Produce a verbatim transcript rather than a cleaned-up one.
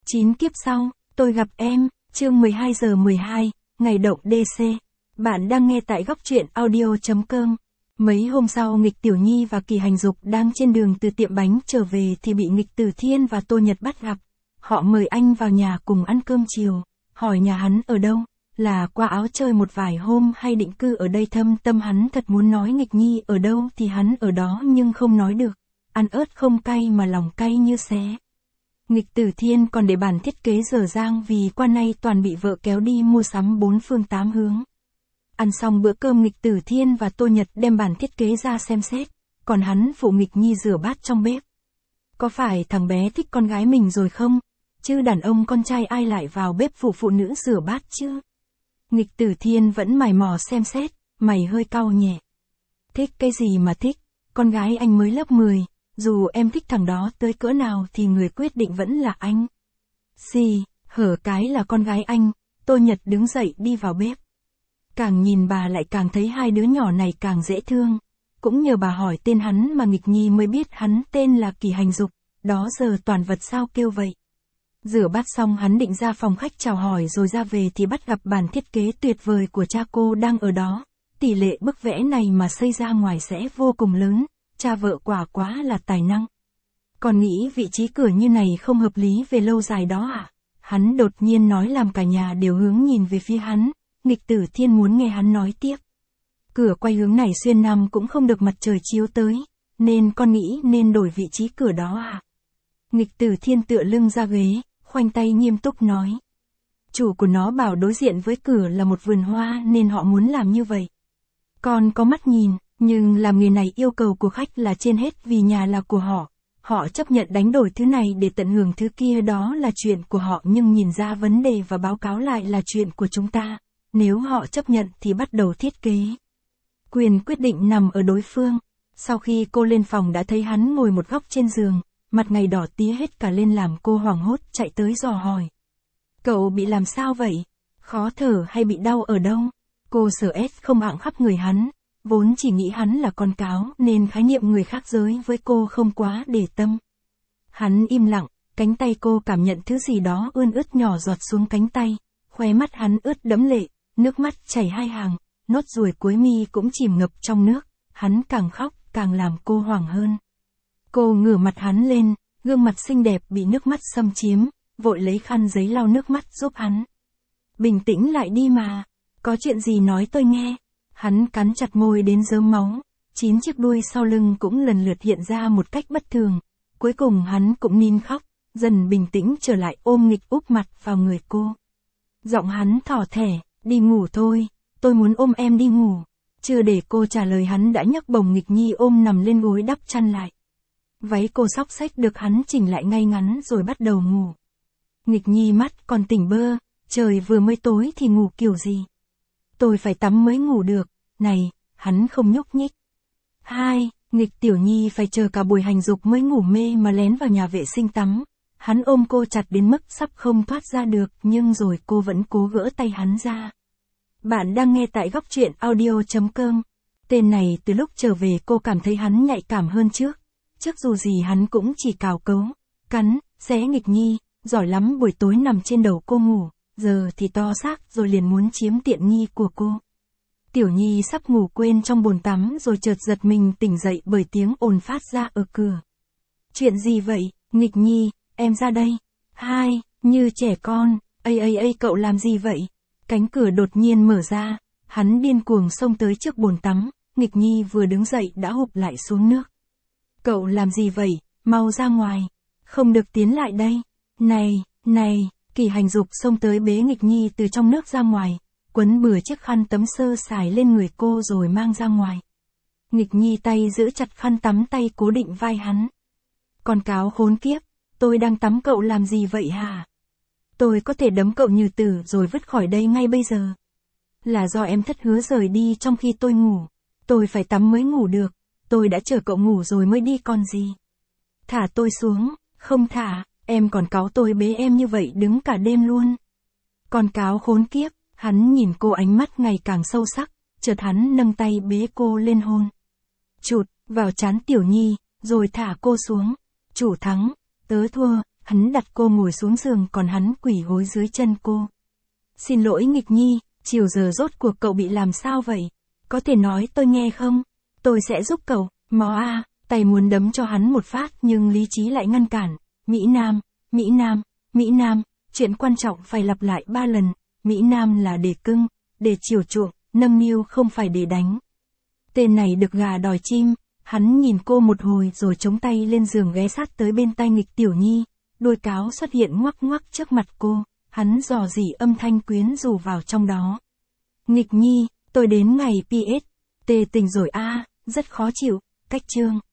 Chín kiếp sau, tôi gặp em, chương mười hai giờ mười hai, ngày động đê xê. Bạn đang nghe tại góc truyện audio chấm com. Mấy hôm sau Nghịch Tiểu Nhi và Kỳ Hành Dục đang trên đường từ tiệm bánh trở về thì bị Nghịch Tử Thiên và Tô Nhật bắt gặp. Họ mời anh vào nhà cùng ăn cơm chiều, hỏi nhà hắn ở đâu, là qua Áo chơi một vài hôm hay định cư ở đây. Thâm tâm hắn thật muốn nói Nghịch Nhi ở đâu thì hắn ở đó nhưng không nói được. Ăn ớt không cay mà lòng cay như xé. Nghịch Tử Thiên còn để bản thiết kế dở dang vì qua nay toàn bị vợ kéo đi mua sắm bốn phương tám hướng. Ăn xong bữa cơm Nghịch Tử Thiên và Tô Nhật đem bản thiết kế ra xem xét, còn hắn phụ Nghịch Nhi rửa bát trong bếp. Có phải thằng bé thích con gái mình rồi không? Chứ đàn ông con trai ai lại vào bếp phụ phụ nữ rửa bát chứ? Nghịch Tử Thiên vẫn mày mò xem xét, mày hơi cau nhẹ. Thích cái gì mà thích, con gái anh mới lớp mười. Dù em thích thằng đó tới cỡ nào thì người quyết định vẫn là anh. Xì, hở cái là con gái anh. Tô Nhật đứng dậy đi vào bếp. Càng nhìn bà lại càng thấy hai đứa nhỏ này càng dễ thương. Cũng nhờ bà hỏi tên hắn mà Nghịch Nhi mới biết hắn tên là Kỳ Hành Dục. Đó giờ toàn vật sao kêu vậy. Rửa bát xong hắn định ra phòng khách chào hỏi rồi ra về thì bắt gặp bản thiết kế tuyệt vời của cha cô đang ở đó. Tỷ lệ bức vẽ này mà xây ra ngoài sẽ vô cùng lớn. Cha vợ quả quá là tài năng. Còn nghĩ vị trí cửa như này không hợp lý về lâu dài đó à? Hắn đột nhiên nói làm cả nhà đều hướng nhìn về phía hắn. Nghịch Tử Thiên muốn nghe hắn nói tiếp. Cửa quay hướng này xuyên năm cũng không được mặt trời chiếu tới, nên con nghĩ nên đổi vị trí cửa đó à? Nghịch Tử Thiên tựa lưng ra ghế, khoanh tay nghiêm túc nói. Chủ của nó bảo đối diện với cửa là một vườn hoa nên họ muốn làm như vậy. Con có mắt nhìn. Nhưng làm nghề này yêu cầu của khách là trên hết vì nhà là của họ. Họ chấp nhận đánh đổi thứ này để tận hưởng thứ kia, đó là chuyện của họ, nhưng nhìn ra vấn đề và báo cáo lại là chuyện của chúng ta. Nếu họ chấp nhận thì bắt đầu thiết kế. Quyền quyết định nằm ở đối phương. Sau khi cô lên phòng đã thấy hắn ngồi một góc trên giường, mặt ngày đỏ tía hết cả lên làm cô hoảng hốt chạy tới dò hỏi. Cậu bị làm sao vậy? Khó thở hay bị đau ở đâu? Cô sợ ép không ạng khắp người hắn. Vốn chỉ nghĩ hắn là con cáo nên khái niệm người khác giới với cô không quá để tâm. Hắn im lặng, cánh tay cô cảm nhận thứ gì đó ươn ướt nhỏ giọt xuống cánh tay, khóe mắt hắn ướt đẫm lệ, nước mắt chảy hai hàng, nốt ruồi cuối mi cũng chìm ngập trong nước, hắn càng khóc càng làm cô hoảng hơn. Cô ngửa mặt hắn lên, gương mặt xinh đẹp bị nước mắt xâm chiếm, vội lấy khăn giấy lau nước mắt giúp hắn. Bình tĩnh lại đi mà, có chuyện gì nói tôi nghe. Hắn cắn chặt môi đến rớm máu, chín chiếc đuôi sau lưng cũng lần lượt hiện ra một cách bất thường. Cuối cùng hắn cũng nín khóc, dần bình tĩnh trở lại ôm Nghịch úp mặt vào người cô. Giọng hắn thỏ thẻ, đi ngủ thôi, tôi muốn ôm em đi ngủ. Chưa để cô trả lời hắn đã nhấc bổng Nghịch Nhi ôm nằm lên gối đắp chăn lại. Váy cô xóc xếch được hắn chỉnh lại ngay ngắn rồi bắt đầu ngủ. Nghịch Nhi mắt còn tỉnh bơ, trời vừa mới tối thì ngủ kiểu gì? Tôi phải tắm mới ngủ được, này, hắn không nhúc nhích. Hai, Nghịch Tiểu Nhi phải chờ cả buổi hành dục mới ngủ mê mà lén vào nhà vệ sinh tắm. Hắn ôm cô chặt đến mức sắp không thoát ra được, nhưng rồi cô vẫn cố gỡ tay hắn ra. Bạn đang nghe tại góc truyện audio chấm com. Tên này từ lúc trở về cô cảm thấy hắn nhạy cảm hơn trước. Trước dù gì hắn cũng chỉ cào cấu, cắn, xé Nghịch Nhi, giỏi lắm buổi tối nằm trên đầu cô ngủ. Giờ thì to xác rồi liền muốn chiếm tiện nghi của cô. Tiểu Nhi sắp ngủ quên trong bồn tắm rồi chợt giật mình tỉnh dậy bởi tiếng ồn phát ra ở cửa. Chuyện gì vậy, Nghịch Nhi, em ra đây. Hai, như trẻ con, ây ây ây cậu làm gì vậy? Cánh cửa đột nhiên mở ra, hắn điên cuồng xông tới trước bồn tắm, Nghịch Nhi vừa đứng dậy đã hụp lại xuống nước. Cậu làm gì vậy, mau ra ngoài, không được tiến lại đây. Này, này. Kỳ Hành Dục xông tới bế Nghịch Nhi từ trong nước ra ngoài, quấn bừa chiếc khăn tấm sơ sài lên người cô rồi mang ra ngoài. Nghịch Nhi tay giữ chặt khăn tắm tay cố định vai hắn. Con cáo khốn kiếp, tôi đang tắm cậu làm gì vậy hả? Tôi có thể đấm cậu như tử rồi vứt khỏi đây ngay bây giờ. Là do em thất hứa rời đi trong khi tôi ngủ. Tôi phải tắm mới ngủ được, tôi đã chờ cậu ngủ rồi mới đi còn gì. Thả tôi xuống, không thả. Em còn cáu tôi bế em như vậy đứng cả đêm luôn. Con cáo khốn kiếp, hắn nhìn cô ánh mắt ngày càng sâu sắc, chợt hắn nâng tay bế cô lên hôn. Chụt, vào trán Tiểu Nhi, rồi thả cô xuống. Chủ thắng, tớ thua, Hắn đặt cô ngồi xuống giường còn hắn quỳ gối dưới chân cô. Xin lỗi Nghịch Nhi, chiều giờ rốt cuộc cậu bị làm sao vậy? Có thể nói tôi nghe không? Tôi sẽ giúp cậu, mó a, tay muốn đấm cho hắn một phát nhưng lý trí lại ngăn cản. Mỹ Nam, Mỹ Nam, Mỹ Nam, chuyện quan trọng phải lặp lại ba lần. Mỹ Nam là để cưng, để chiều chuộng, nâng niu không phải để đánh. Tên này được gà đòi chim, hắn nhìn cô một hồi rồi chống tay lên giường ghé sát tới bên tai Nghịch Tiểu Nhi, đuôi cáo xuất hiện ngoắc ngoắc trước mặt cô, hắn dò dỉ âm thanh quyến rũ vào trong đó. Nghịch Nhi, tôi đến ngày pê ét, tê tình rồi a, rất khó chịu, cách chương.